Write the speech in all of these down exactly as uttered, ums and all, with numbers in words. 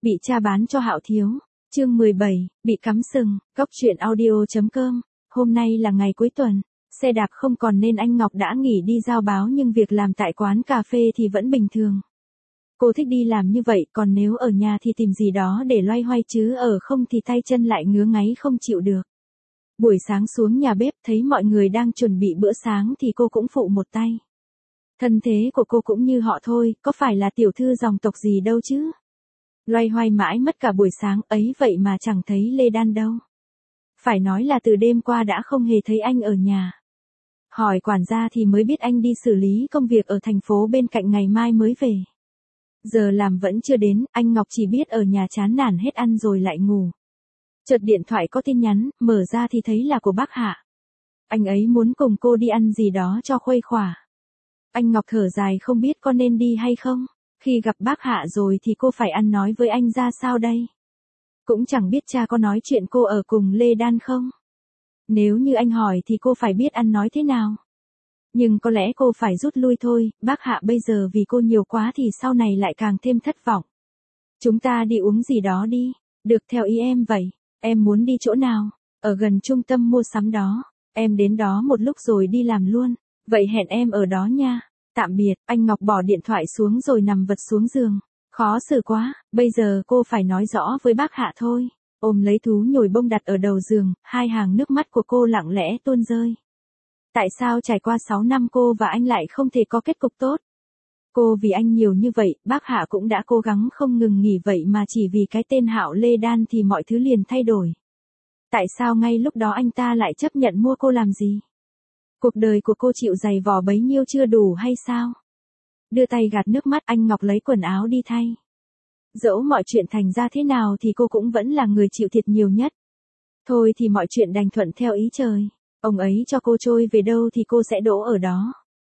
Bị cha bán cho Hạo Thiếu. Chương mười bảy, bị cắm sừng. Góc truyện audio chấm com. Hôm nay là ngày cuối tuần, xe đạp không còn nên anh Ngọc đã nghỉ đi giao báo, nhưng việc làm tại quán cà phê thì vẫn bình thường. Cô thích đi làm như vậy, còn nếu ở nhà thì tìm gì đó để loay hoay, chứ ở không thì tay chân lại ngứa ngáy không chịu được. Buổi sáng xuống nhà bếp thấy mọi người đang chuẩn bị bữa sáng thì cô cũng phụ một tay. Thân thế của cô cũng như họ thôi, có phải là tiểu thư dòng tộc gì đâu chứ. Loay hoay mãi mất cả buổi sáng ấy vậy mà chẳng thấy Lê Đan đâu. Phải nói là từ đêm qua đã không hề thấy anh ở nhà. Hỏi quản gia thì mới biết anh đi xử lý công việc ở thành phố bên cạnh, ngày mai mới về. Giờ làm vẫn chưa đến, anh Ngọc chỉ biết ở nhà chán nản hết ăn rồi lại ngủ. Chợt điện thoại có tin nhắn, mở ra thì thấy là của bác Hạ. Anh ấy muốn cùng cô đi ăn gì đó cho khuây khỏa. Anh Ngọc thở dài không biết có nên đi hay không. Khi gặp bác Hạ rồi thì cô phải ăn nói với anh ra sao đây? Cũng chẳng biết cha có nói chuyện cô ở cùng Lê Đan không? Nếu như anh hỏi thì cô phải biết ăn nói thế nào? Nhưng có lẽ cô phải rút lui thôi, bác Hạ bây giờ vì cô nhiều quá thì sau này lại càng thêm thất vọng. Chúng ta đi uống gì đó đi, được theo ý em vậy, em muốn đi chỗ nào? Ở gần trung tâm mua sắm đó, em đến đó một lúc rồi đi làm luôn, vậy hẹn em ở đó nha. Tạm biệt, anh Ngọc bỏ điện thoại xuống rồi nằm vật xuống giường. Khó xử quá, bây giờ cô phải nói rõ với bác Hạ thôi. Ôm lấy thú nhồi bông đặt ở đầu giường, hai hàng nước mắt của cô lặng lẽ tuôn rơi. Tại sao trải qua sáu năm cô và anh lại không thể có kết cục tốt? Cô vì anh nhiều như vậy, bác Hạ cũng đã cố gắng không ngừng nghỉ, vậy mà chỉ vì cái tên Hạo Lê Đan thì mọi thứ liền thay đổi. Tại sao ngay lúc đó anh ta lại chấp nhận mua cô làm gì? Cuộc đời của cô chịu dày vò bấy nhiêu chưa đủ hay sao? Đưa tay gạt nước mắt, anh Ngọc lấy quần áo đi thay. Dẫu mọi chuyện thành ra thế nào thì cô cũng vẫn là người chịu thiệt nhiều nhất. Thôi thì mọi chuyện đành thuận theo ý trời. Ông ấy cho cô trôi về đâu thì cô sẽ đỗ ở đó.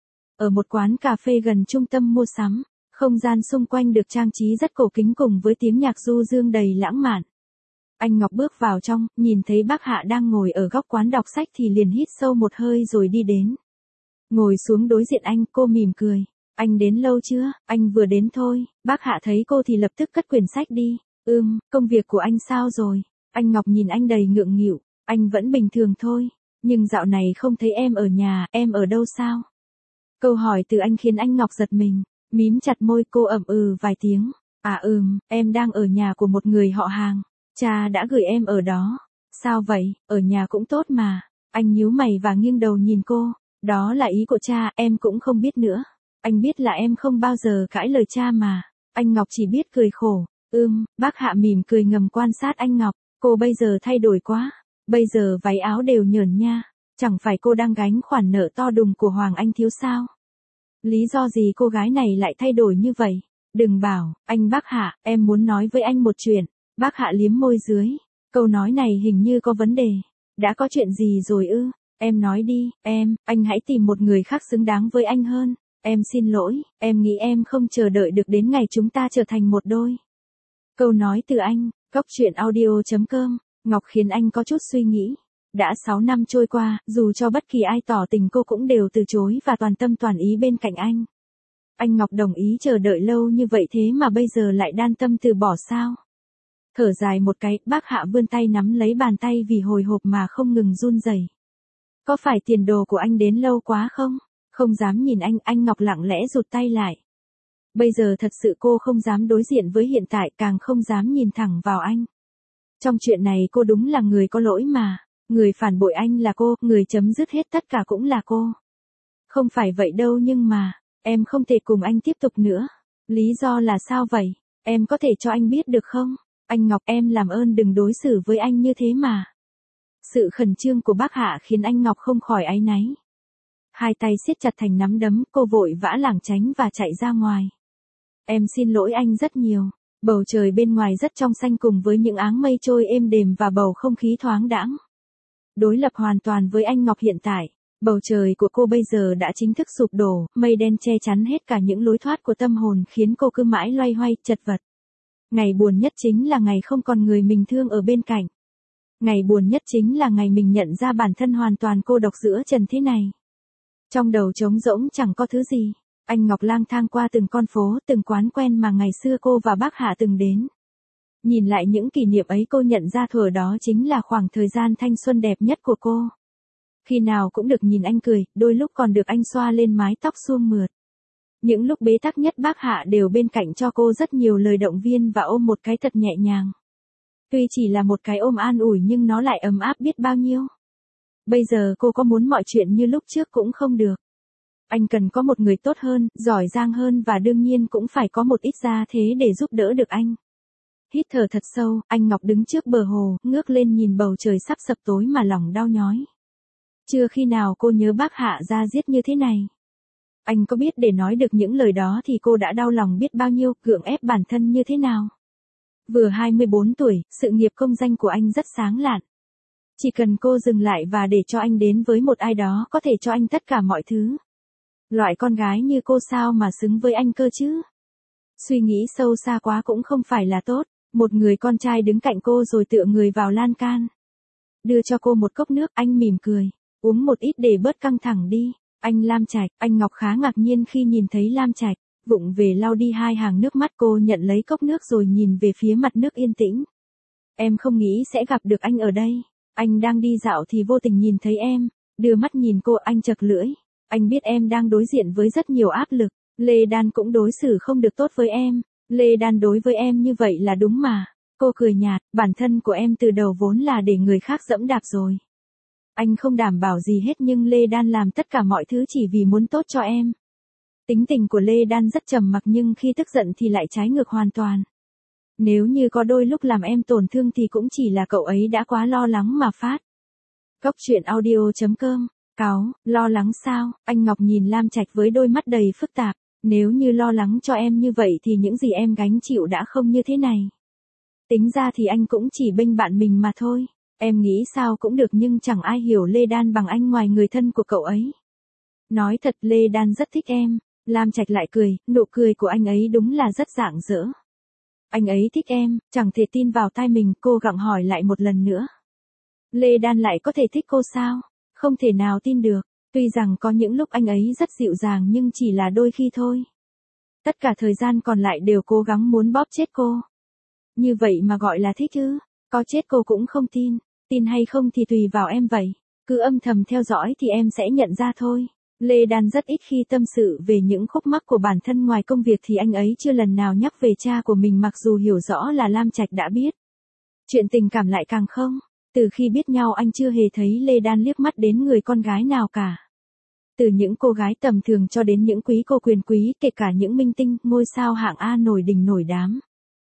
Ở một quán cà phê gần trung tâm mua sắm, không gian xung quanh được trang trí rất cổ kính cùng với tiếng nhạc du dương đầy lãng mạn. Anh Ngọc bước vào trong, nhìn thấy bác Hạ đang ngồi ở góc quán đọc sách thì liền hít sâu một hơi rồi đi đến. Ngồi xuống đối diện anh, cô mỉm cười. Anh đến lâu chưa? Anh vừa đến thôi. Bác Hạ thấy cô thì lập tức cất quyển sách đi. Ừm, công việc của anh sao rồi? Anh Ngọc nhìn anh đầy ngượng nghịu. Anh vẫn bình thường thôi. Nhưng dạo này không thấy em ở nhà, em ở đâu sao? Câu hỏi từ anh khiến anh Ngọc giật mình. Mím chặt môi, cô ậm ừ vài tiếng. À ừm, em đang ở nhà của một người họ hàng. Cha đã gửi em ở đó. Sao vậy, ở nhà cũng tốt mà. Anh nhíu mày và nghiêng đầu nhìn cô. Đó là ý của cha, em cũng không biết nữa. Anh biết là em không bao giờ cãi lời cha mà. Anh Ngọc chỉ biết cười khổ. Ưm, bác Hạ mỉm cười ngầm quan sát anh Ngọc. Cô bây giờ thay đổi quá. Bây giờ váy áo đều nhởn nha. Chẳng phải cô đang gánh khoản nợ to đùng của Hoàng Anh Thiếu sao? Lý do gì cô gái này lại thay đổi như vậy? Đừng bảo, anh bác Hạ, em muốn nói với anh một chuyện. Bác Hạ liếm môi dưới. Câu nói này hình như có vấn đề. Đã có chuyện gì rồi ư? Em nói đi, em, anh hãy tìm một người khác xứng đáng với anh hơn. Em xin lỗi, em nghĩ em không chờ đợi được đến ngày chúng ta trở thành một đôi. Câu nói từ anh, góc truyện audio chấm com, Ngọc khiến anh có chút suy nghĩ. Đã sáu năm trôi qua, dù cho bất kỳ ai tỏ tình cô cũng đều từ chối và toàn tâm toàn ý bên cạnh anh. Anh Ngọc đồng ý chờ đợi lâu như vậy thế mà bây giờ lại đan tâm từ bỏ sao? Thở dài một cái, bác Hạ vươn tay nắm lấy bàn tay vì hồi hộp mà không ngừng run rẩy. Có phải tiền đồ của anh đến lâu quá không? Không dám nhìn anh, anh Ngọc lặng lẽ rụt tay lại. Bây giờ thật sự cô không dám đối diện với hiện tại, càng không dám nhìn thẳng vào anh. Trong chuyện này cô đúng là người có lỗi mà. Người phản bội anh là cô, người chấm dứt hết tất cả cũng là cô. Không phải vậy đâu, nhưng mà, em không thể cùng anh tiếp tục nữa. Lý do là sao vậy? Em có thể cho anh biết được không? Anh Ngọc, em làm ơn đừng đối xử với anh như thế mà. Sự khẩn trương của bác Hạ khiến anh Ngọc không khỏi áy náy. Hai tay siết chặt thành nắm đấm, cô vội vã lảng tránh và chạy ra ngoài. Em xin lỗi anh rất nhiều. Bầu trời bên ngoài rất trong xanh cùng với những áng mây trôi êm đềm và bầu không khí thoáng đãng. Đối lập hoàn toàn với anh Ngọc hiện tại, bầu trời của cô bây giờ đã chính thức sụp đổ, mây đen che chắn hết cả những lối thoát của tâm hồn khiến cô cứ mãi loay hoay, chật vật. Ngày buồn nhất chính là ngày không còn người mình thương ở bên cạnh. Ngày buồn nhất chính là ngày mình nhận ra bản thân hoàn toàn cô độc giữa trần thế này. Trong đầu trống rỗng chẳng có thứ gì. Anh Ngọc lang thang qua từng con phố, từng quán quen mà ngày xưa cô và bác Hạ từng đến. Nhìn lại những kỷ niệm ấy cô nhận ra thuở đó chính là khoảng thời gian thanh xuân đẹp nhất của cô. Khi nào cũng được nhìn anh cười, đôi lúc còn được anh xoa lên mái tóc suông mượt. Những lúc bế tắc nhất bác Hạ đều bên cạnh cho cô rất nhiều lời động viên và ôm một cái thật nhẹ nhàng. Tuy chỉ là một cái ôm an ủi nhưng nó lại ấm áp biết bao nhiêu. Bây giờ cô có muốn mọi chuyện như lúc trước cũng không được. Anh cần có một người tốt hơn, giỏi giang hơn và đương nhiên cũng phải có một ít gia thế để giúp đỡ được anh. Hít thở thật sâu, anh Ngọc đứng trước bờ hồ, ngước lên nhìn bầu trời sắp sập tối mà lòng đau nhói. Chưa khi nào cô nhớ bác Hạ ra giết như thế này. Anh có biết để nói được những lời đó thì cô đã đau lòng biết bao nhiêu, gượng ép bản thân như thế nào. Vừa hai mươi bốn tuổi, sự nghiệp công danh của anh rất sáng lạn. Chỉ cần cô dừng lại và để cho anh đến với một ai đó có thể cho anh tất cả mọi thứ. Loại con gái như cô sao mà xứng với anh cơ chứ? Suy nghĩ sâu xa quá cũng không phải là tốt. Một người con trai đứng cạnh cô rồi tựa người vào lan can. Đưa cho cô một cốc nước, anh mỉm cười. Uống một ít để bớt căng thẳng đi. Anh Lam Trạch, anh Ngọc khá ngạc nhiên khi nhìn thấy Lam Trạch. Vụng về lau đi hai hàng nước mắt, cô nhận lấy cốc nước rồi nhìn về phía mặt nước yên tĩnh. Em không nghĩ sẽ gặp được anh ở đây. Anh đang đi dạo thì vô tình nhìn thấy em. Đưa mắt nhìn cô, anh chật lưỡi. Anh biết em đang đối diện với rất nhiều áp lực. Lê Đan cũng đối xử không được tốt với em. Lê Đan đối với em như vậy là đúng mà. Cô cười nhạt, bản thân của em từ đầu vốn là để người khác dẫm đạp rồi. Anh không đảm bảo gì hết nhưng Lê Đan làm tất cả mọi thứ chỉ vì muốn tốt cho em. Tính tình của Lê Đan rất trầm mặc nhưng khi tức giận thì lại trái ngược hoàn toàn. Nếu như có đôi lúc làm em tổn thương thì cũng chỉ là cậu ấy đã quá lo lắng mà phát. Cốc truyện audio chấm com. Cáu, lo lắng sao? Anh Ngọc nhìn Lam Trạch với đôi mắt đầy phức tạp. Nếu như lo lắng cho em như vậy thì những gì em gánh chịu đã không như thế này. Tính ra thì anh cũng chỉ bênh bạn mình mà thôi. Em nghĩ sao cũng được nhưng chẳng ai hiểu Lê Đan bằng anh ngoài người thân của cậu ấy. Nói thật Lê Đan rất thích em. Lam Trạch lại cười, nụ cười của anh ấy đúng là rất rạng rỡ. Anh ấy thích em, chẳng thể tin vào tai mình, cô gặng hỏi lại một lần nữa. Lê Đan lại có thể thích cô sao? Không thể nào tin được. Tuy rằng có những lúc anh ấy rất dịu dàng nhưng chỉ là đôi khi thôi. Tất cả thời gian còn lại đều cố gắng muốn bóp chết cô. Như vậy mà gọi là thích ư? Có chết cô cũng không tin. Tin hay không thì tùy vào em vậy. Cứ âm thầm theo dõi thì em sẽ nhận ra thôi. Lê Đan rất ít khi tâm sự về những khúc mắc của bản thân, ngoài công việc thì anh ấy chưa lần nào nhắc về cha của mình mặc dù hiểu rõ là Lam Trạch đã biết. Chuyện tình cảm lại càng không. Từ khi biết nhau anh chưa hề thấy Lê Đan liếc mắt đến người con gái nào cả. Từ những cô gái tầm thường cho đến những quý cô quyền quý, kể cả những minh tinh, ngôi sao hạng A nổi đình nổi đám.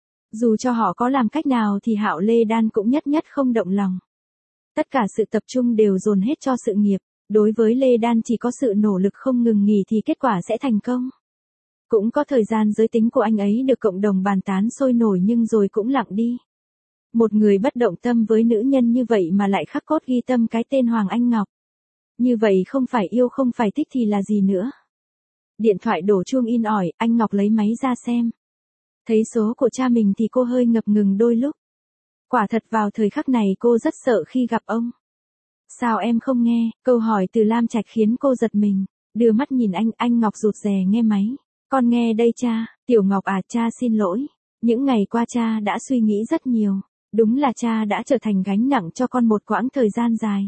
Dù cho họ có làm cách nào thì Hạo Lê Đan cũng nhất nhất không động lòng. Tất cả sự tập trung đều dồn hết cho sự nghiệp. Đối với Lê Đan chỉ có sự nỗ lực không ngừng nghỉ thì kết quả sẽ thành công. Cũng có thời gian giới tính của anh ấy được cộng đồng bàn tán sôi nổi nhưng rồi cũng lặng đi. Một người bất động tâm với nữ nhân như vậy mà lại khắc cốt ghi tâm cái tên Hoàng Anh Ngọc. Như vậy không phải yêu không phải thích thì là gì nữa. Điện thoại đổ chuông in ỏi, anh Ngọc lấy máy ra xem. Thấy số của cha mình thì cô hơi ngập ngừng đôi lúc. Quả thật vào thời khắc này cô rất sợ khi gặp ông. Sao em không nghe? Câu hỏi từ Lam Trạch khiến cô giật mình. Đưa mắt nhìn anh, anh Ngọc rụt rè nghe máy. Con nghe đây cha. Tiểu Ngọc à, cha xin lỗi. Những ngày qua cha đã suy nghĩ rất nhiều. Đúng là cha đã trở thành gánh nặng cho con một quãng thời gian dài.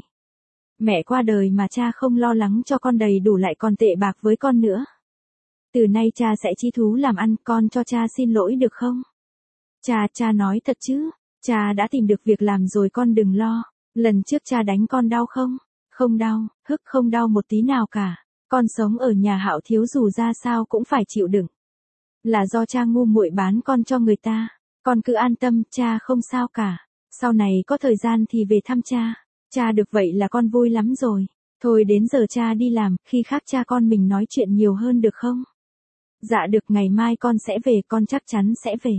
Mẹ qua đời mà cha không lo lắng cho con đầy đủ lại còn tệ bạc với con nữa. Từ nay cha sẽ chí thú làm ăn, con cho cha xin lỗi được không? Cha, cha nói thật chứ? Cha đã tìm được việc làm rồi con đừng lo. Lần trước cha đánh con đau không? Không đau, hức không đau một tí nào cả. Con sống ở nhà Hạo thiếu dù ra sao cũng phải chịu đựng. Là do cha ngu muội bán con cho người ta. Con cứ an tâm, cha không sao cả. Sau này có thời gian thì về thăm cha. Cha được vậy là con vui lắm rồi. Thôi đến giờ cha đi làm, khi khác cha con mình nói chuyện nhiều hơn được không? Dạ được, ngày mai con sẽ về, con chắc chắn sẽ về.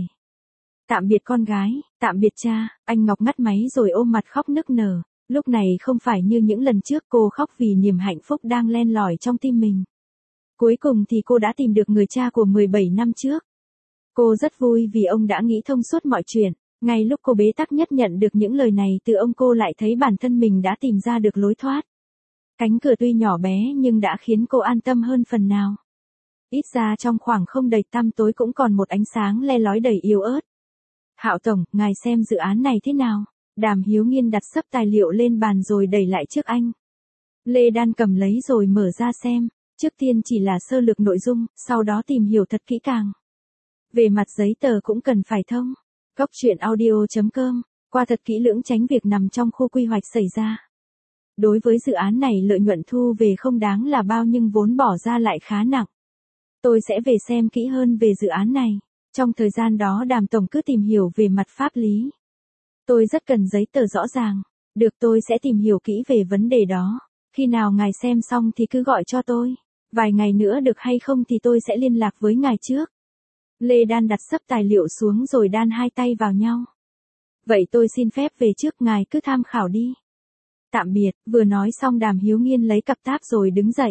Tạm biệt con gái, tạm biệt cha. Anh Ngọc ngắt máy rồi ôm mặt khóc nức nở. Lúc này không phải như những lần trước cô khóc vì niềm hạnh phúc đang len lỏi trong tim mình. Cuối cùng thì cô đã tìm được người cha của mười bảy năm trước. Cô rất vui vì ông đã nghĩ thông suốt mọi chuyện. Ngay lúc cô bế tắc nhất nhận được những lời này từ ông, cô lại thấy bản thân mình đã tìm ra được lối thoát. Cánh cửa tuy nhỏ bé nhưng đã khiến cô an tâm hơn phần nào. Ít ra trong khoảng không đầy tăm tối cũng còn một ánh sáng le lói đầy yếu ớt. Hạo tổng, ngài xem dự án này thế nào? Đàm Hiếu Nghiên đặt sấp tài liệu lên bàn rồi đẩy lại trước anh. Lê Đan cầm lấy rồi mở ra xem. Trước tiên chỉ là sơ lược nội dung, sau đó tìm hiểu thật kỹ càng. Về mặt giấy tờ cũng cần phải thông. Góc truyện audio chấm com, qua thật kỹ lưỡng tránh việc nằm trong khu quy hoạch xảy ra. Đối với dự án này lợi nhuận thu về không đáng là bao nhưng vốn bỏ ra lại khá nặng. Tôi sẽ về xem kỹ hơn về dự án này. Trong thời gian đó Đàm tổng cứ tìm hiểu về mặt pháp lý. Tôi rất cần giấy tờ rõ ràng. Được, tôi sẽ tìm hiểu kỹ về vấn đề đó. Khi nào ngài xem xong thì cứ gọi cho tôi. Vài ngày nữa được hay không thì tôi sẽ liên lạc với ngài trước. Lê Đan đặt sấp tài liệu xuống rồi đan hai tay vào nhau. Vậy tôi xin phép về trước, ngài cứ tham khảo đi. Tạm biệt. Vừa nói xong Đàm Hiếu Nghiên lấy cặp táp rồi đứng dậy.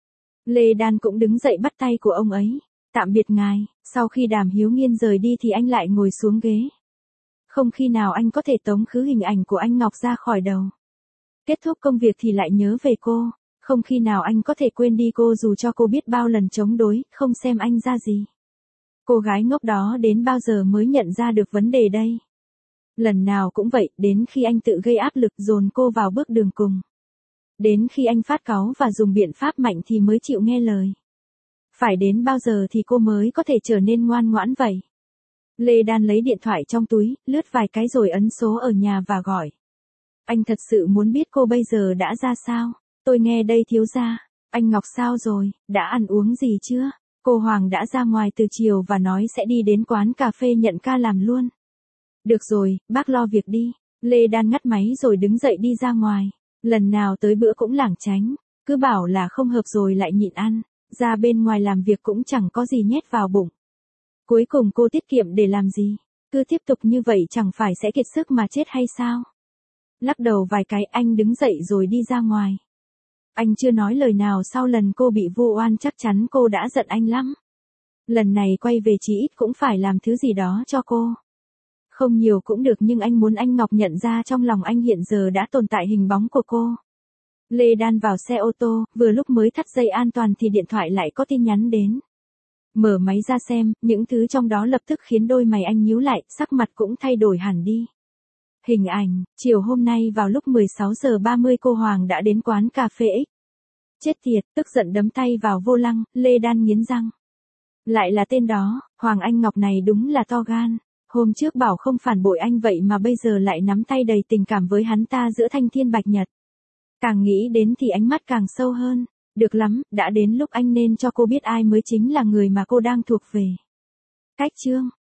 Lê Đan cũng đứng dậy bắt tay của ông ấy. Tạm biệt ngài. Sau khi Đàm Hiếu Nghiên rời đi thì anh lại ngồi xuống ghế. Không khi nào anh có thể tống khứ hình ảnh của anh Ngọc ra khỏi đầu. Kết thúc công việc thì lại nhớ về cô. Không khi nào anh có thể quên đi cô dù cho cô biết bao lần chống đối, không xem anh ra gì. Cô gái ngốc đó đến bao giờ mới nhận ra được vấn đề đây? Lần nào cũng vậy, đến khi anh tự gây áp lực dồn cô vào bước đường cùng. Đến khi anh phát cáu và dùng biện pháp mạnh thì mới chịu nghe lời. Phải đến bao giờ thì cô mới có thể trở nên ngoan ngoãn vậy? Lê Đan lấy điện thoại trong túi, lướt vài cái rồi ấn số ở nhà và gọi. Anh thật sự muốn biết cô bây giờ đã ra sao? Tôi nghe đây thiếu gia. Anh Ngọc sao rồi, đã ăn uống gì chưa? Cô Hoàng đã ra ngoài từ chiều và nói sẽ đi đến quán cà phê nhận ca làm luôn. Được rồi, bác lo việc đi. Lê Đan ngắt máy rồi đứng dậy đi ra ngoài. Lần nào tới bữa cũng lảng tránh. Cứ bảo là không hợp rồi lại nhịn ăn. Ra bên ngoài làm việc cũng chẳng có gì nhét vào bụng. Cuối cùng cô tiết kiệm để làm gì? Cứ tiếp tục như vậy chẳng phải sẽ kiệt sức mà chết hay sao? Lắc đầu vài cái anh đứng dậy rồi đi ra ngoài. Anh chưa nói lời nào sau lần cô bị vu oan, chắc chắn cô đã giận anh lắm. Lần này quay về chí ít cũng phải làm thứ gì đó cho cô. Không nhiều cũng được nhưng anh muốn anh Ngọc nhận ra trong lòng anh hiện giờ đã tồn tại hình bóng của cô. Lê Đan vào xe ô tô, vừa lúc mới thắt dây an toàn thì điện thoại lại có tin nhắn đến. Mở máy ra xem, những thứ trong đó lập tức khiến đôi mày anh nhíu lại, sắc mặt cũng thay đổi hẳn đi. Hình ảnh, chiều hôm nay vào lúc mười sáu giờ ba mươi cô Hoàng đã đến quán cà phê X. Chết tiệt, tức giận đấm tay vào vô lăng, Lê Đan nghiến răng. Lại là tên đó, Hoàng Anh Ngọc này đúng là to gan. Hôm trước bảo không phản bội anh vậy mà bây giờ lại nắm tay đầy tình cảm với hắn ta giữa thanh thiên bạch nhật. Càng nghĩ đến thì ánh mắt càng sâu hơn. Được lắm, đã đến lúc anh nên cho cô biết ai mới chính là người mà cô đang thuộc về. Cách chương